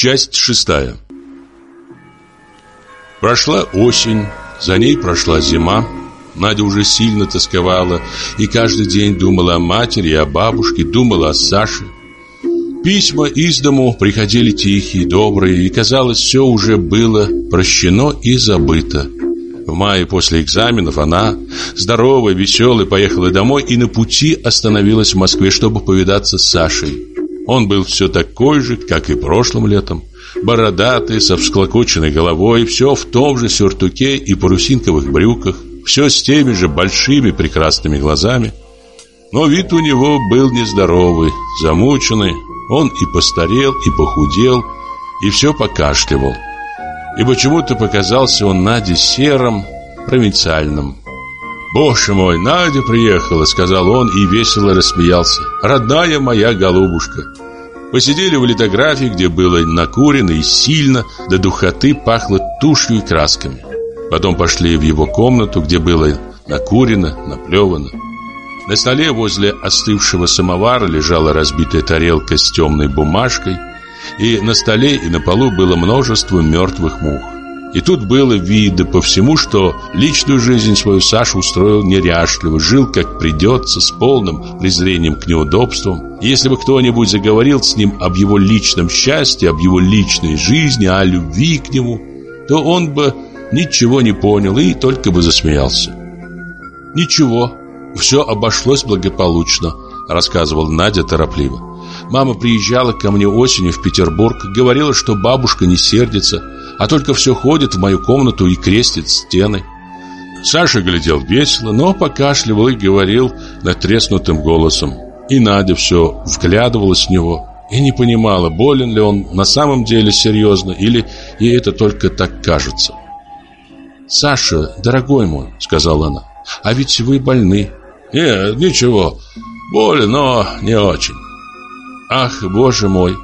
Часть 6. Прошла осень, за ней прошла зима. Надя уже сильно тосковала и каждый день думала о матери и о бабушке, думала о Саше. Письма из дому приходили тихие, добрые, и, казалось, все уже было прощено и забыто. В мае после экзаменов она, здоровая, веселая, поехала домой и на пути остановилась в Москве, чтобы повидаться с Сашей. Он был все такой же, как и прошлым летом. Бородатый, со всклокоченной головой, все в том же сюртуке и парусинковых брюках, все с теми же большими прекрасными глазами. Но вид у него был нездоровый, замученный. Он и постарел, и похудел, и все покашливал. И почему-то показался он Наде серым, провинциальным. «Боже мой, Надя приехала», — сказал он и весело рассмеялся. «Родная моя голубушка». Посидели в литографии, где было накурено и сильно, до духоты пахло тушью и красками. Потом пошли в его комнату, где было накурено, наплевано. На столе возле остывшего самовара лежала разбитая тарелка с темной бумажкой, и на столе и на полу было множество мертвых мух. И тут было видно по всему, что личную жизнь свою Саша устроил неряшливо, жил как придется, с полным презрением к неудобствам. И если бы кто-нибудь заговорил с ним об его личном счастье, об его личной жизни, о любви к нему, то он бы ничего не понял и только бы засмеялся. «Ничего, все обошлось благополучно», — рассказывала Надя торопливо. «Мама приезжала ко мне осенью в Петербург, говорила, что бабушка не сердится, а только все ходит в мою комнату и крестит стены». Саша глядел весело, но покашливал и говорил надтреснутым голосом. И Надя все вглядывалась в него и не понимала, болен ли он на самом деле серьезно или ей это только так кажется. «Саша, дорогой мой», — сказала она, — «а ведь вы больны». «Нет, ничего, болен, но не очень». «Ах, боже мой,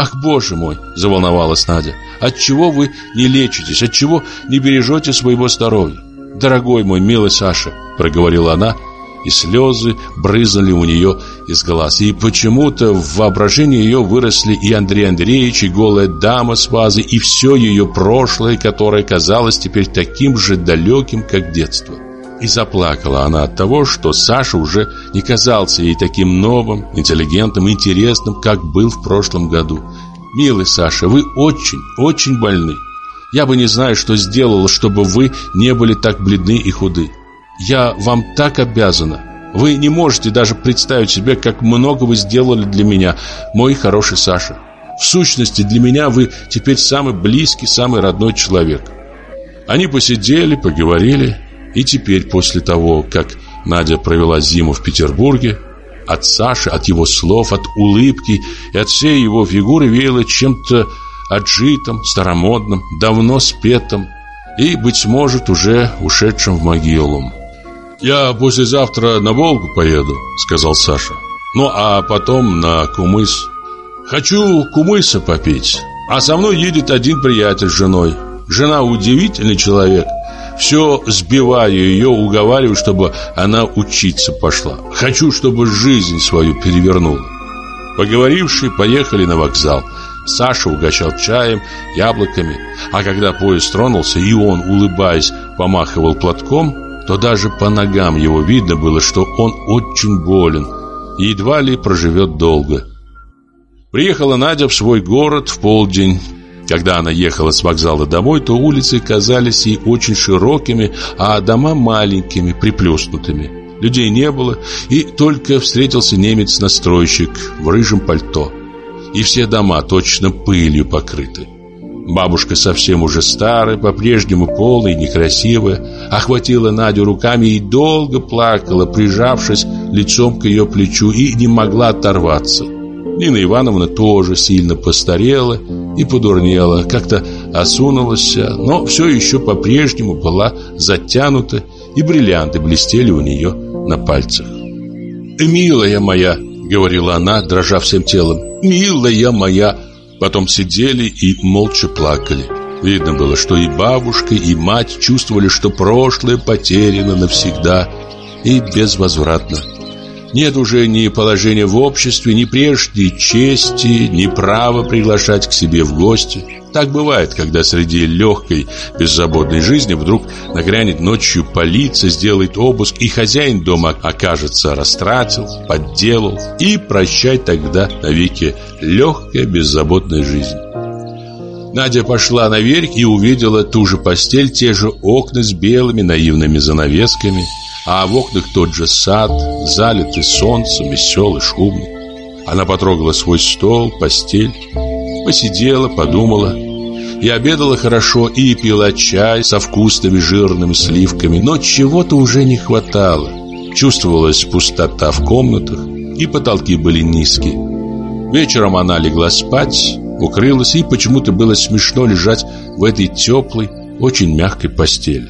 заволновалась Надя. «Отчего вы не лечитесь? Отчего не бережете своего здоровья? Дорогой мой, милый Саша», — проговорила она, и слезы брызнули у нее из глаз. И почему-то в воображении ее выросли и Андрей Андреевич, и голая дама с вазой, и все ее прошлое, которое казалось теперь таким же далеким, как детство. И заплакала она от того, что Саша уже не казался ей таким новым, интеллигентным, интересным, как был в прошлом году. «Милый Саша, вы очень, очень больны. Я бы не знаю, что сделала, чтобы вы не были так бледны и худы. Я вам так обязана. Вы не можете даже представить себе, как много вы сделали для меня, мой хороший Саша. В сущности, для меня вы теперь самый близкий, самый родной человек». Они посидели, поговорили. И теперь, после того, как Надя провела зиму в Петербурге, от Саши, от его слов, от улыбки и от всей его фигуры веяло чем-то отжитым, старомодным, давно спетым и, быть может, уже ушедшим в могилу. «Я послезавтра на Волгу поеду», — сказал Саша. «Ну, а потом на кумыс. Хочу кумыса попить. А со мной едет один приятель с женой. Жена удивительный человек. Все сбиваю ее, уговариваю, чтобы она учиться пошла. Хочу, чтобы жизнь свою перевернула». Поговоривши, поехали на вокзал. Саша угощал чаем, яблоками. А когда поезд тронулся, и он, улыбаясь, помахивал платком, то даже по ногам его видно было, что он очень болен и едва ли проживет долго. Приехала Надя в свой город в полдень. Когда она ехала с вокзала домой, то улицы казались ей очень широкими, а дома маленькими, приплюснутыми. Людей не было, и только встретился немец-настройщик в рыжем пальто. И все дома точно пылью покрыты. Бабушка совсем уже старая, по-прежнему полная и некрасивая, охватила Надю руками и долго плакала, прижавшись лицом к ее плечу, и не могла оторваться. Нина Ивановна тоже сильно постарела и подурнела, как-то осунулась, но все еще по-прежнему была затянута, и бриллианты блестели у нее на пальцах. «Милая моя», — говорила она, дрожа всем телом, «милая моя». Потом сидели и молча плакали. Видно было, что и бабушка, и мать чувствовали, что прошлое потеряно навсегда и безвозвратно. Нет уже ни положения в обществе, ни прежней чести, ни права приглашать к себе в гости. Так бывает, когда среди легкой, беззаботной жизни вдруг нагрянет ночью полиция, сделает обыск, и хозяин дома окажется растратил, подделал, и прощай тогда навеки легкая, беззаботная жизнь. Надя пошла наверх и увидела ту же постель, те же окна с белыми наивными занавесками, а в окнах тот же сад, залитый солнцем, веселый, шумный. Она потрогала свой стол, постель, посидела, подумала и обедала хорошо, и пила чай со вкусными жирными сливками, но чего-то уже не хватало. Чувствовалась пустота в комнатах, и потолки были низкие. Вечером она легла спать, укрылась, и почему-то было смешно лежать в этой теплой, очень мягкой постели.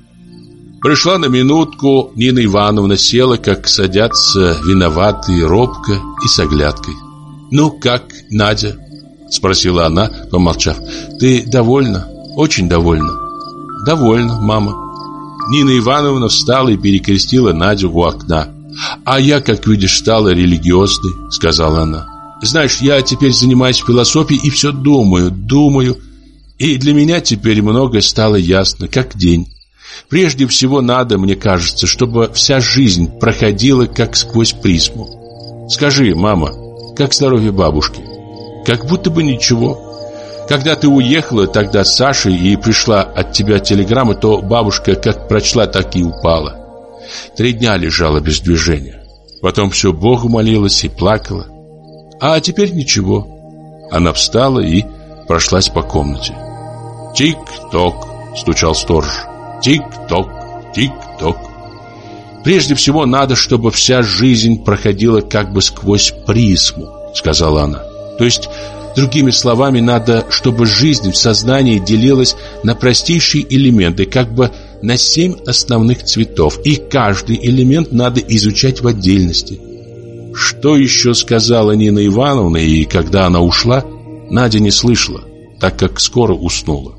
Пришла на минутку Нина Ивановна, села, как садятся виноватые, робко и с оглядкой. «Ну, как, Надя?» — спросила она, помолчав. «Ты довольна? Очень довольна?» «Довольна, мама». Нина Ивановна встала и перекрестила Надю у окна. «А я, как видишь, стала религиозной», — сказала она. «Знаешь, я теперь занимаюсь философией и все думаю. И для меня теперь многое стало ясно, как день. Прежде всего надо, мне кажется, чтобы вся жизнь проходила как сквозь призму. Скажи, мама, как здоровье бабушки?» «Как будто бы ничего. Когда ты уехала тогда с Сашей и пришла от тебя телеграмма, то бабушка как прочла, так и упала. 3 дня лежала без движения. Потом все Богу молилась и плакала. А теперь ничего». Она встала и прошлась по комнате. «Тик-ток», — стучал сторож. «Тик-ток, тик-ток». «Прежде всего надо, чтобы вся жизнь проходила как бы сквозь призму», — сказала она. «То есть, другими словами, надо, чтобы жизнь в сознании делилась на простейшие элементы, как бы на 7 основных цветов, и каждый элемент надо изучать в отдельности». Что еще сказала Нина Ивановна, и когда она ушла, Надя не слышала, так как скоро уснула.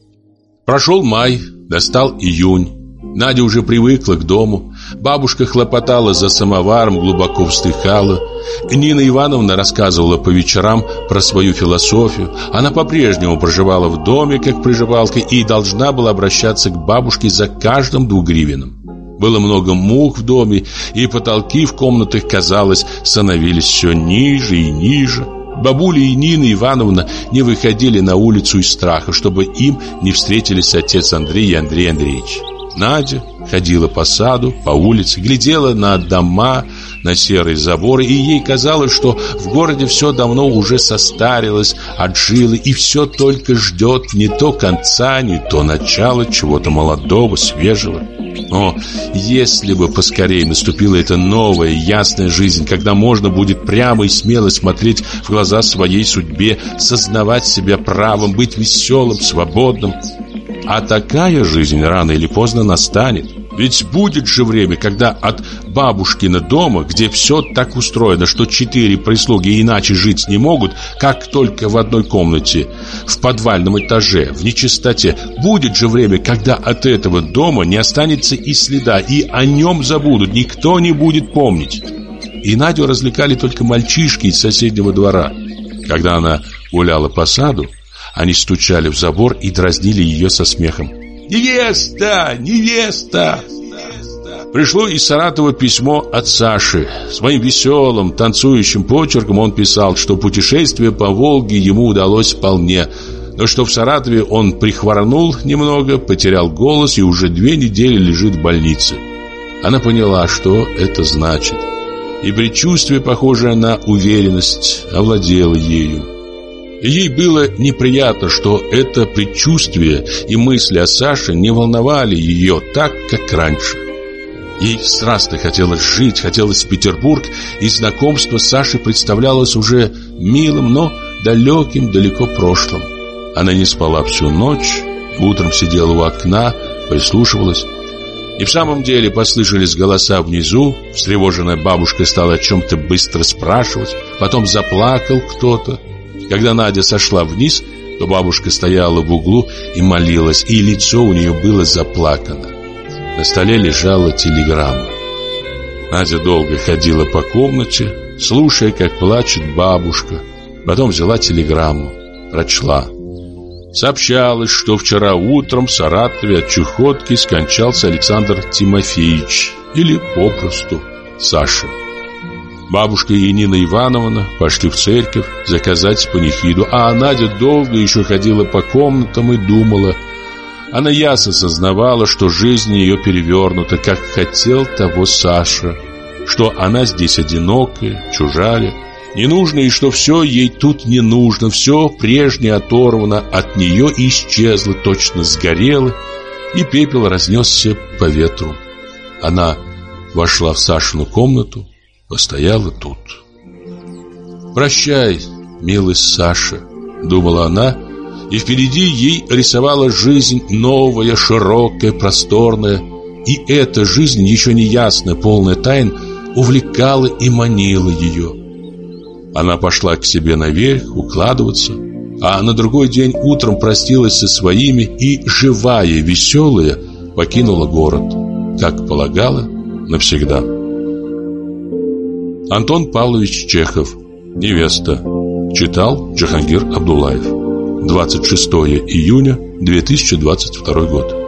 Прошел май, настал июнь. Надя уже привыкла к дому. Бабушка хлопотала за самоваром, глубоко вздыхала. Нина Ивановна рассказывала по вечерам про свою философию. Она по-прежнему проживала в доме, как приживалка, и должна была обращаться к бабушке за каждым 2 гривенным. Было много мух в доме, и потолки в комнатах, казалось, становились все ниже и ниже. Бабуля и Нина Ивановна не выходили на улицу из страха, чтобы им не встретились отец Андрей и Андрей Андреевич. Надя ходила по саду, по улице, глядела на дома, на серые заборы, и ей казалось, что в городе все давно уже состарилось, отжило, и все только ждет не то конца, не то начала чего-то молодого, свежего. Но если бы поскорее наступила эта новая, ясная жизнь, когда можно будет прямо и смело смотреть в глаза своей судьбе, сознавать себя правым, быть веселым, свободным. А такая жизнь рано или поздно настанет. Ведь будет же время, когда от бабушкина дома, где все так устроено, что 4 прислуги иначе жить не могут, как только в одной комнате, в подвальном этаже, в нечистоте, будет же время, когда от этого дома не останется и следа, и о нем забудут, никто не будет помнить. И Надю развлекали только мальчишки из соседнего двора. Когда она гуляла по саду, они стучали в забор и дразнили ее со смехом. «Невеста! Невеста!» Пришло из Саратова письмо от Саши. Своим веселым, танцующим почерком он писал, что путешествие по Волге ему удалось вполне, но что в Саратове он прихворнул немного, потерял голос и уже 2 недели лежит в больнице. Она поняла, что это значит, и предчувствие, похожее на уверенность, овладело ею. Ей было неприятно, что это предчувствие и мысли о Саше не волновали ее так, как раньше. Ей страстно хотелось жить, хотелось в Петербург, и знакомство с Сашей представлялось уже милым, но далеким, далеко прошлым. Она не спала всю ночь, утром сидела у окна, прислушивалась. И в самом деле послышались голоса внизу, встревоженная бабушка стала о чем-то быстро спрашивать, потом заплакал кто-то. Когда Надя сошла вниз, то бабушка стояла в углу и молилась, и лицо у нее было заплакано. На столе лежала телеграмма. Надя долго ходила по комнате, слушая, как плачет бабушка. Потом взяла телеграмму, прочла. Сообщалось, что вчера утром в Саратове от чехотки скончался Александр Тимофеевич, или попросту Саша. Бабушка и Нина Ивановна пошли в церковь заказать панихиду, а Надя долго еще ходила по комнатам и думала. Она ясно сознавала, что жизнь ее перевернута, как хотел того Саша, что она здесь одинокая, чужая, ненужная, и что все ей тут не нужно, все прежнее оторвано от нее и исчезло, точно сгорело, и пепел разнесся по ветру. Она вошла в Сашину комнату, постояла тут. «Прощай, милый Саша», — думала она, и впереди ей рисовала жизнь новая, широкая, просторная, и эта жизнь, еще не ясная, полная тайн, увлекала и манила ее. Она пошла к себе наверх укладываться, а на другой день утром простилась со своими и, живая, веселая, покинула город, как полагала, навсегда. Антон Павлович Чехов. «Невеста». Читал Джахангир Абдуллаев. 26 июня 2022 год.